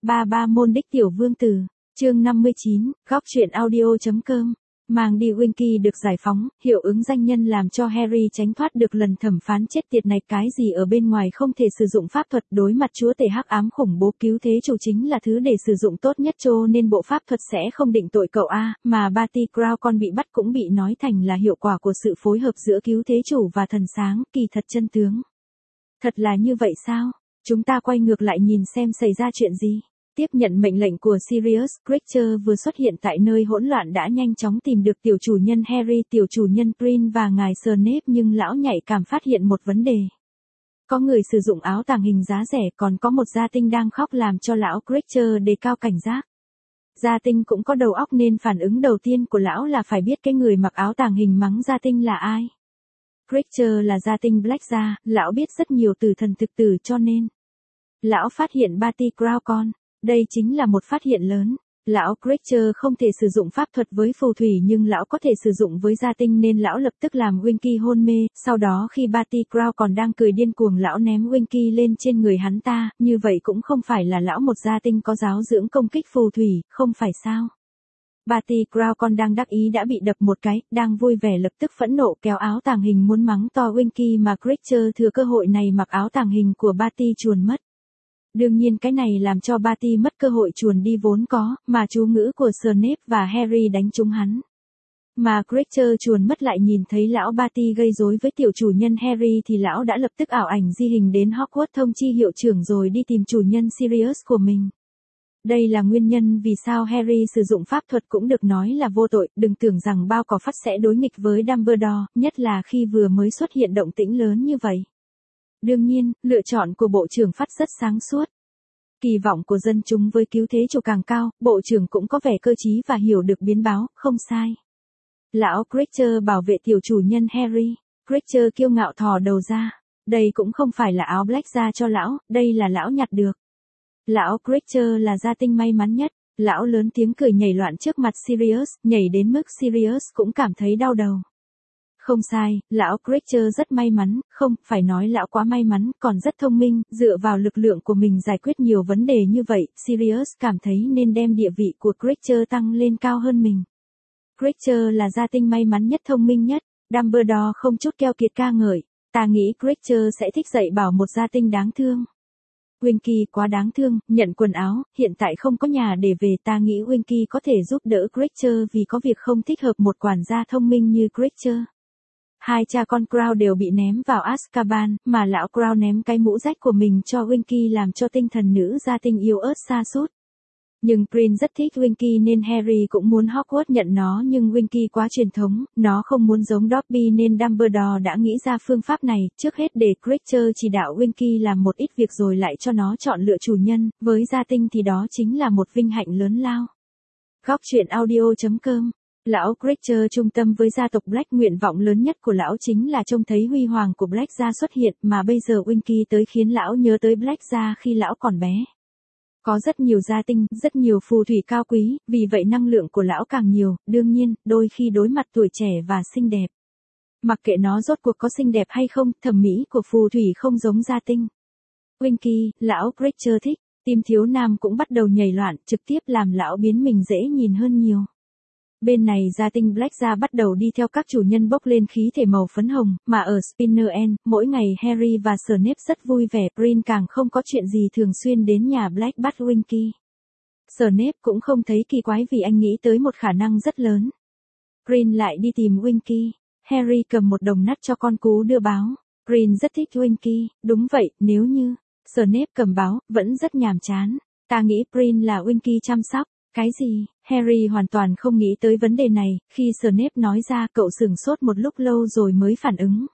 Ba môn đích tiểu vương tử, chương 59, góc truyện audio.com. Mang đi Winky được giải phóng, hiệu ứng danh nhân làm cho Harry tránh thoát được lần thẩm phán chết tiệt này. Cái gì ở bên ngoài không thể sử dụng pháp thuật, đối mặt chúa tể hắc ám khủng bố cứu thế chủ chính là thứ để sử dụng tốt nhất, cho nên bộ pháp thuật sẽ không định tội cậu a. Mà Barty Crouch con bị bắt cũng bị nói thành là hiệu quả của sự phối hợp giữa cứu thế chủ và thần sáng, kỳ thật chân tướng. Thật là như vậy sao? Chúng ta quay ngược lại nhìn xem xảy ra chuyện gì. Tiếp nhận mệnh lệnh của Sirius, Creature vừa xuất hiện tại nơi hỗn loạn đã nhanh chóng tìm được tiểu chủ nhân Harry, tiểu chủ nhân Prin và ngài Snape, nhưng lão nhạy cảm phát hiện một vấn đề. Có người sử dụng áo tàng hình giá rẻ, còn có một gia tinh đang khóc làm cho lão Creature đề cao cảnh giác. Gia tinh cũng có đầu óc nên phản ứng đầu tiên của lão là phải biết cái người mặc áo tàng hình mắng gia tinh là ai. Creature là gia tinh Blackja, lão biết rất nhiều từ thần thực tử cho nên lão phát hiện Barty Crouch con. Đây chính là một phát hiện lớn. Lão Creature không thể sử dụng pháp thuật với phù thủy nhưng lão có thể sử dụng với gia tinh nên lão lập tức làm Winky hôn mê. Sau đó khi Barty Crouch còn đang cười điên cuồng, lão ném Winky lên trên người hắn ta. Như vậy cũng không phải là lão một gia tinh có giáo dưỡng công kích phù thủy, không phải sao? Barty Crouch con đang đắc ý đã bị đập một cái, đang vui vẻ lập tức phẫn nộ kéo áo tàng hình muốn mắng to Winky, mà Creature thừa cơ hội này mặc áo tàng hình của Barty chuồn mất. Đương nhiên cái này làm cho Barty mất cơ hội chuồn đi vốn có, mà chú ngữ của Snape và Harry đánh trúng hắn. Mà Creature chuồn mất lại nhìn thấy lão Barty gây rối với tiểu chủ nhân Harry thì lão đã lập tức ảo ảnh di hình đến Hogwarts thông chi hiệu trưởng rồi đi tìm chủ nhân Sirius của mình. Đây là nguyên nhân vì sao Harry sử dụng pháp thuật cũng được nói là vô tội, đừng tưởng rằng bao cỏ phát sẽ đối nghịch với Dumbledore, nhất là khi vừa mới xuất hiện động tĩnh lớn như vậy. Đương nhiên, lựa chọn của bộ trưởng phát rất sáng suốt. Kỳ vọng của dân chúng với cứu thế chủ càng cao, bộ trưởng cũng có vẻ cơ trí và hiểu được biến báo, không sai. Lão Creature bảo vệ tiểu chủ nhân Harry. Creature kiêu ngạo thò đầu ra. Đây cũng không phải là áo Blackja cho lão, đây là lão nhặt được. Lão Creature là gia tinh may mắn nhất. Lão lớn tiếng cười nhảy loạn trước mặt Sirius, nhảy đến mức Sirius cũng cảm thấy đau đầu. Không sai, lão Creature rất may mắn, không, phải nói lão quá may mắn, còn rất thông minh, dựa vào lực lượng của mình giải quyết nhiều vấn đề như vậy, Sirius cảm thấy nên đem địa vị của Creature tăng lên cao hơn mình. Creature là gia tinh may mắn nhất, thông minh nhất, Dumbledore không chút keo kiệt ca ngợi, ta nghĩ Creature sẽ thích dạy bảo một gia tinh đáng thương. Winky quá đáng thương, nhận quần áo, hiện tại không có nhà để về, ta nghĩ Winky có thể giúp đỡ Creature vì có việc không thích hợp một quản gia thông minh như Creature. Hai cha con Crouch đều bị ném vào Azkaban, mà lão Crouch ném cái mũ rách của mình cho Winky làm cho tinh thần nữ gia tinh yếu ớt sa sút. Nhưng Prin rất thích Winky nên Harry cũng muốn Hogwarts nhận nó, nhưng Winky quá truyền thống, nó không muốn giống Dobby nên Dumbledore đã nghĩ ra phương pháp này, trước hết để Creature chỉ đạo Winky làm một ít việc rồi lại cho nó chọn lựa chủ nhân, với gia tinh thì đó chính là một vinh hạnh lớn lao. Góc truyện audio.com. Lão Creature trung tâm với gia tộc Black, nguyện vọng lớn nhất của lão chính là trông thấy huy hoàng của Blackja xuất hiện, mà bây giờ Winky tới khiến lão nhớ tới Blackja khi lão còn bé. Có rất nhiều gia tinh, rất nhiều phù thủy cao quý, vì vậy năng lượng của lão càng nhiều, đương nhiên, đôi khi đối mặt tuổi trẻ và xinh đẹp. Mặc kệ nó rốt cuộc có xinh đẹp hay không, thẩm mỹ của phù thủy không giống gia tinh. Winky, lão Creature thích, tim thiếu nam cũng bắt đầu nhảy loạn, trực tiếp làm lão biến mình dễ nhìn hơn nhiều. Bên này gia tinh Blackja bắt đầu đi theo các chủ nhân bốc lên khí thể màu phấn hồng, mà ở Spinner End, mỗi ngày Harry và Snape rất vui vẻ, Prin càng không có chuyện gì thường xuyên đến nhà Black bắt Winky. Snape cũng không thấy kỳ quái vì anh nghĩ tới một khả năng rất lớn. Prin lại đi tìm Winky, Harry cầm một đồng nắt cho con cú đưa báo, Prin rất thích Winky, đúng vậy, nếu như Snape cầm báo, vẫn rất nhàm chán, ta nghĩ Prin là Winky chăm sóc. Cái gì? Harry hoàn toàn không nghĩ tới vấn đề này, khi Snape nói ra cậu sửng sốt một lúc lâu rồi mới phản ứng.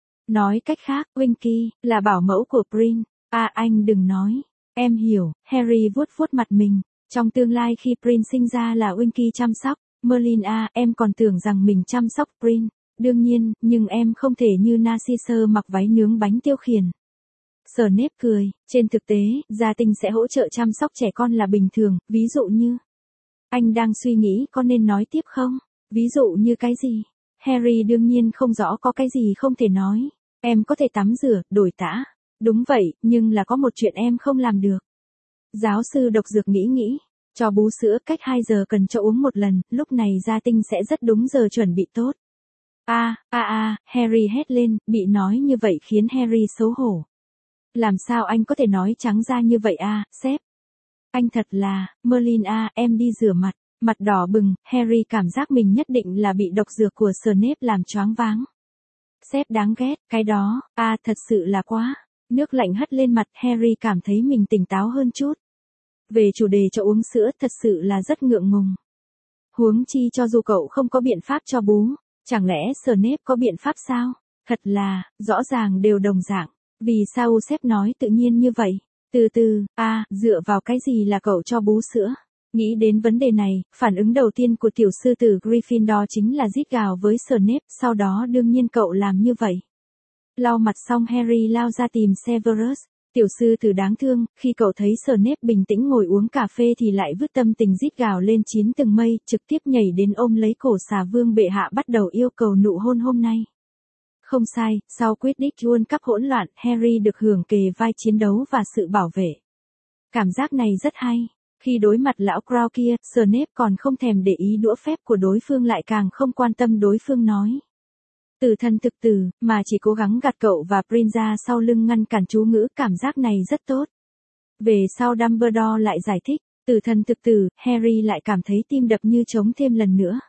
Nói cách khác, Winky là bảo mẫu của Prin. À, anh đừng nói. Em hiểu. Harry vuốt vuốt mặt mình. Trong tương lai khi Prin sinh ra là Winky chăm sóc. Merlin à, em còn tưởng rằng mình chăm sóc Prin. Đương nhiên, nhưng em không thể như Narcissa mặc váy nướng bánh tiêu khiển. Snape cười. Trên thực tế, gia tinh sẽ hỗ trợ chăm sóc trẻ con là bình thường, ví dụ như... Anh đang suy nghĩ có nên nói tiếp không? Ví dụ như cái gì? Harry đương nhiên không rõ có cái gì không thể nói. Em có thể tắm rửa, đổi tã. Đúng vậy, nhưng là có một chuyện em không làm được. Giáo sư độc dược nghĩ, cho bú sữa cách 2 giờ cần cho uống một lần, lúc này gia tinh sẽ rất đúng giờ chuẩn bị tốt. Harry hét lên, bị nói như vậy khiến Harry xấu hổ. Làm sao anh có thể nói trắng ra như vậy sếp? Anh thật là, Merlin em đi rửa mặt. Mặt đỏ bừng, Harry cảm giác mình nhất định là bị độc dược của Snape làm choáng váng. Sếp đáng ghét, cái đó, thật sự là quá. Nước lạnh hất lên mặt, Harry cảm thấy mình tỉnh táo hơn chút. Về chủ đề cho uống sữa thật sự là rất ngượng ngùng. Huống chi cho dù cậu không có biện pháp cho bú, chẳng lẽ Snape có biện pháp sao? Thật là, rõ ràng đều đồng dạng. Vì sao sếp nói tự nhiên như vậy? Từ từ, dựa vào cái gì là cậu cho bú sữa? Nghĩ đến vấn đề này, phản ứng đầu tiên của tiểu sư tử Gryffindor chính là rít gào với Snape, sau đó đương nhiên cậu làm như vậy. Lau mặt xong Harry lao ra tìm Severus, tiểu sư tử đáng thương, khi cậu thấy Snape bình tĩnh ngồi uống cà phê thì lại vứt tâm tình rít gào lên chín tầng mây, trực tiếp nhảy đến ôm lấy cổ xà vương bệ hạ bắt đầu yêu cầu nụ hôn hôm nay. Không sai, sau Quidditch World Cup hỗn loạn, Harry được hưởng kề vai chiến đấu và sự bảo vệ. Cảm giác này rất hay. Khi đối mặt lão Crow kia, Snape còn không thèm để ý đũa phép của đối phương lại càng không quan tâm đối phương nói. Tử thần thực tử, mà chỉ cố gắng gạt cậu và Prince ra sau lưng ngăn cản chú ngữ, cảm giác này rất tốt. Về sau Dumbledore lại giải thích, tử thần thực tử, Harry lại cảm thấy tim đập như trống thêm lần nữa.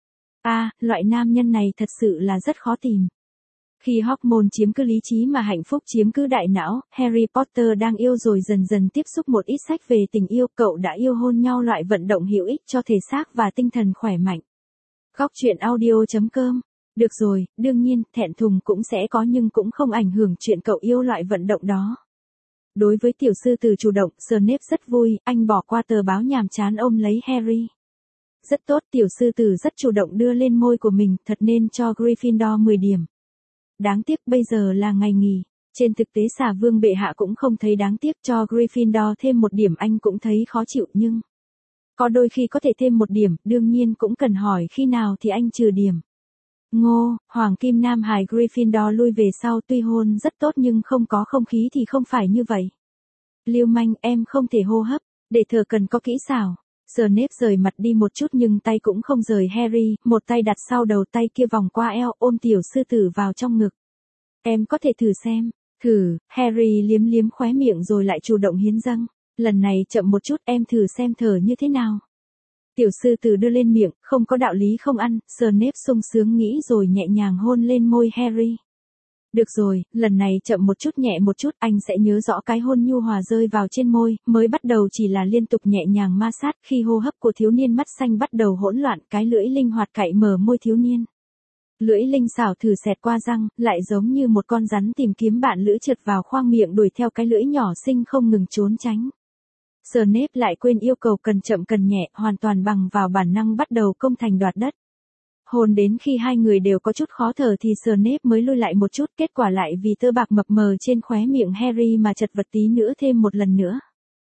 Loại nam nhân này thật sự là rất khó tìm. Khi hormone chiếm cứ lý trí mà hạnh phúc chiếm cứ đại não, Harry Potter đang yêu rồi dần dần tiếp xúc một ít sách về tình yêu, cậu đã yêu hôn nhau loại vận động hữu ích cho thể xác và tinh thần khỏe mạnh. Góc truyện audio.com. Được rồi, đương nhiên, thẹn thùng cũng sẽ có nhưng cũng không ảnh hưởng chuyện cậu yêu loại vận động đó. Đối với tiểu sư tử chủ động, Snape rất vui, anh bỏ qua tờ báo nhàm chán ôm lấy Harry. Rất tốt, tiểu sư tử rất chủ động đưa lên môi của mình, thật nên cho Gryffindor 10 điểm. Đáng tiếc bây giờ là ngày nghỉ, trên thực tế xà vương bệ hạ cũng không thấy đáng tiếc cho Gryffindor thêm 1 điểm anh cũng thấy khó chịu nhưng có đôi khi có thể thêm 1 điểm, đương nhiên cũng cần hỏi khi nào thì anh trừ điểm. Ngô, Hoàng Kim Nam Hải Gryffindor lui về sau tuy hôn rất tốt nhưng không có không khí thì không phải như vậy. Lưu manh em không thể hô hấp, để thở cần có kỹ xảo. Snape rời mặt đi một chút nhưng tay cũng không rời Harry, một tay đặt sau đầu tay kia vòng qua eo ôm tiểu sư tử vào trong ngực. Em có thể thử xem. Thử, Harry liếm liếm khóe miệng rồi lại chủ động hiến dâng. Lần này chậm một chút em thử xem thở như thế nào. Tiểu sư tử đưa lên miệng, không có đạo lý không ăn, Snape sung sướng nghĩ rồi nhẹ nhàng hôn lên môi Harry. Được rồi, lần này chậm một chút nhẹ một chút, anh sẽ nhớ rõ cái hôn nhu hòa rơi vào trên môi, mới bắt đầu chỉ là liên tục nhẹ nhàng ma sát, khi hô hấp của thiếu niên mắt xanh bắt đầu hỗn loạn, cái lưỡi linh hoạt cạy mở môi thiếu niên. Lưỡi linh xảo thử xẹt qua răng, lại giống như một con rắn tìm kiếm bạn lữ trượt vào khoang miệng đuổi theo cái lưỡi nhỏ xinh không ngừng trốn tránh. Snape lại quên yêu cầu cần chậm cần nhẹ, hoàn toàn bằng vào bản năng bắt đầu công thành đoạt đất. Hôn đến khi hai người đều có chút khó thở thì Snape mới lui lại một chút, kết quả lại vì tơ bạc mập mờ trên khóe miệng Harry mà chật vật tí nữa thêm một lần nữa.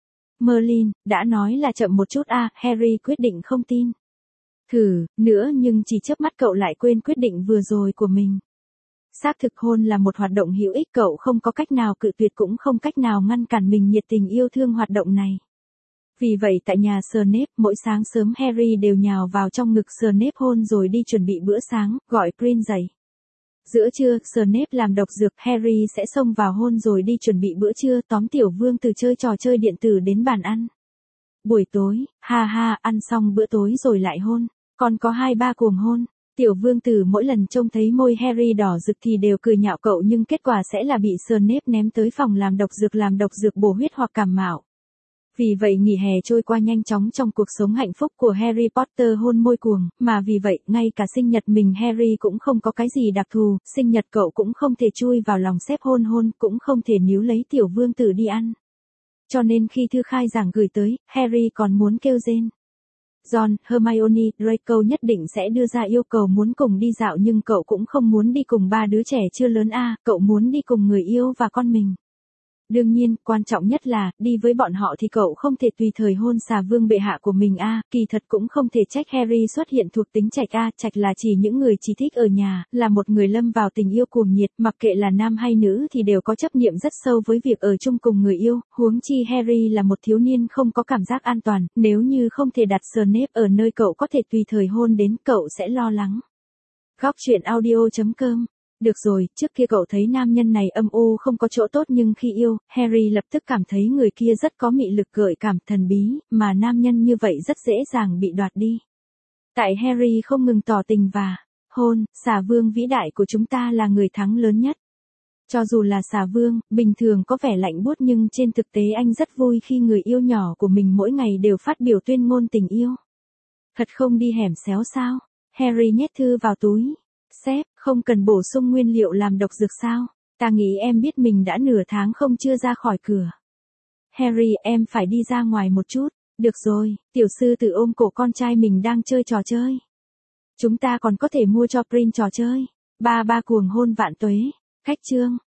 Merlin, đã nói là chậm một chút Harry quyết định không tin. Thử, nữa nhưng chỉ chớp mắt cậu lại quên quyết định vừa rồi của mình. Xác thực hôn là một hoạt động hữu ích, cậu không có cách nào cự tuyệt cũng không cách nào ngăn cản mình nhiệt tình yêu thương hoạt động này. Vì vậy tại nhà Snape, mỗi sáng sớm Harry đều nhào vào trong ngực Snape hôn rồi đi chuẩn bị bữa sáng, gọi Prince dậy. Giữa trưa, Snape làm độc dược, Harry sẽ xông vào hôn rồi đi chuẩn bị bữa trưa, tóm tiểu vương từ chơi trò chơi điện tử đến bàn ăn. Buổi tối, ăn xong bữa tối rồi lại hôn, còn có 2-3 cuồng hôn. Tiểu vương tử mỗi lần trông thấy môi Harry đỏ rực thì đều cười nhạo cậu nhưng kết quả sẽ là bị Snape ném tới phòng làm độc dược bổ huyết hoặc cảm mạo. Vì vậy nghỉ hè trôi qua nhanh chóng trong cuộc sống hạnh phúc của Harry Potter hôn môi cuồng, mà vì vậy ngay cả sinh nhật mình Harry cũng không có cái gì đặc thù, sinh nhật cậu cũng không thể chui vào lòng xếp hôn, cũng không thể níu lấy tiểu vương tử đi ăn. Cho nên khi thư khai giảng gửi tới, Harry còn muốn kêu rên. Ron, Hermione, Draco nhất định sẽ đưa ra yêu cầu muốn cùng đi dạo nhưng cậu cũng không muốn đi cùng 3 đứa trẻ chưa lớn cậu muốn đi cùng người yêu và con mình. Đương nhiên, quan trọng nhất là, đi với bọn họ thì cậu không thể tùy thời hôn xà vương bệ hạ của mình kỳ thật cũng không thể trách Harry xuất hiện thuộc tính trạch trạch là chỉ những người chỉ thích ở nhà, là một người lâm vào tình yêu cuồng nhiệt, mặc kệ là nam hay nữ thì đều có chấp niệm rất sâu với việc ở chung cùng người yêu, huống chi Harry là một thiếu niên không có cảm giác an toàn, nếu như không thể đặt Snape ở nơi cậu có thể tùy thời hôn đến, cậu sẽ lo lắng. Góc truyện audio.com. Được rồi, trước kia cậu thấy nam nhân này âm u không có chỗ tốt nhưng khi yêu, Harry lập tức cảm thấy người kia rất có mị lực gợi cảm thần bí, mà nam nhân như vậy rất dễ dàng bị đoạt đi. Tại Harry không ngừng tỏ tình và hôn, xà vương vĩ đại của chúng ta là người thắng lớn nhất. Cho dù là xà vương, bình thường có vẻ lạnh buốt nhưng trên thực tế anh rất vui khi người yêu nhỏ của mình mỗi ngày đều phát biểu tuyên ngôn tình yêu. Thật không đi hẻm xéo sao? Harry nhét thư vào túi. Sếp, không cần bổ sung nguyên liệu làm độc dược sao? Ta nghĩ em biết mình đã nửa tháng không chưa ra khỏi cửa. Harry, em phải đi ra ngoài một chút. Được rồi, tiểu sư tử ôm cổ con trai mình đang chơi trò chơi. Chúng ta còn có thể mua cho Prince trò chơi. Ba cuồng hôn vạn tuế. Khách chương.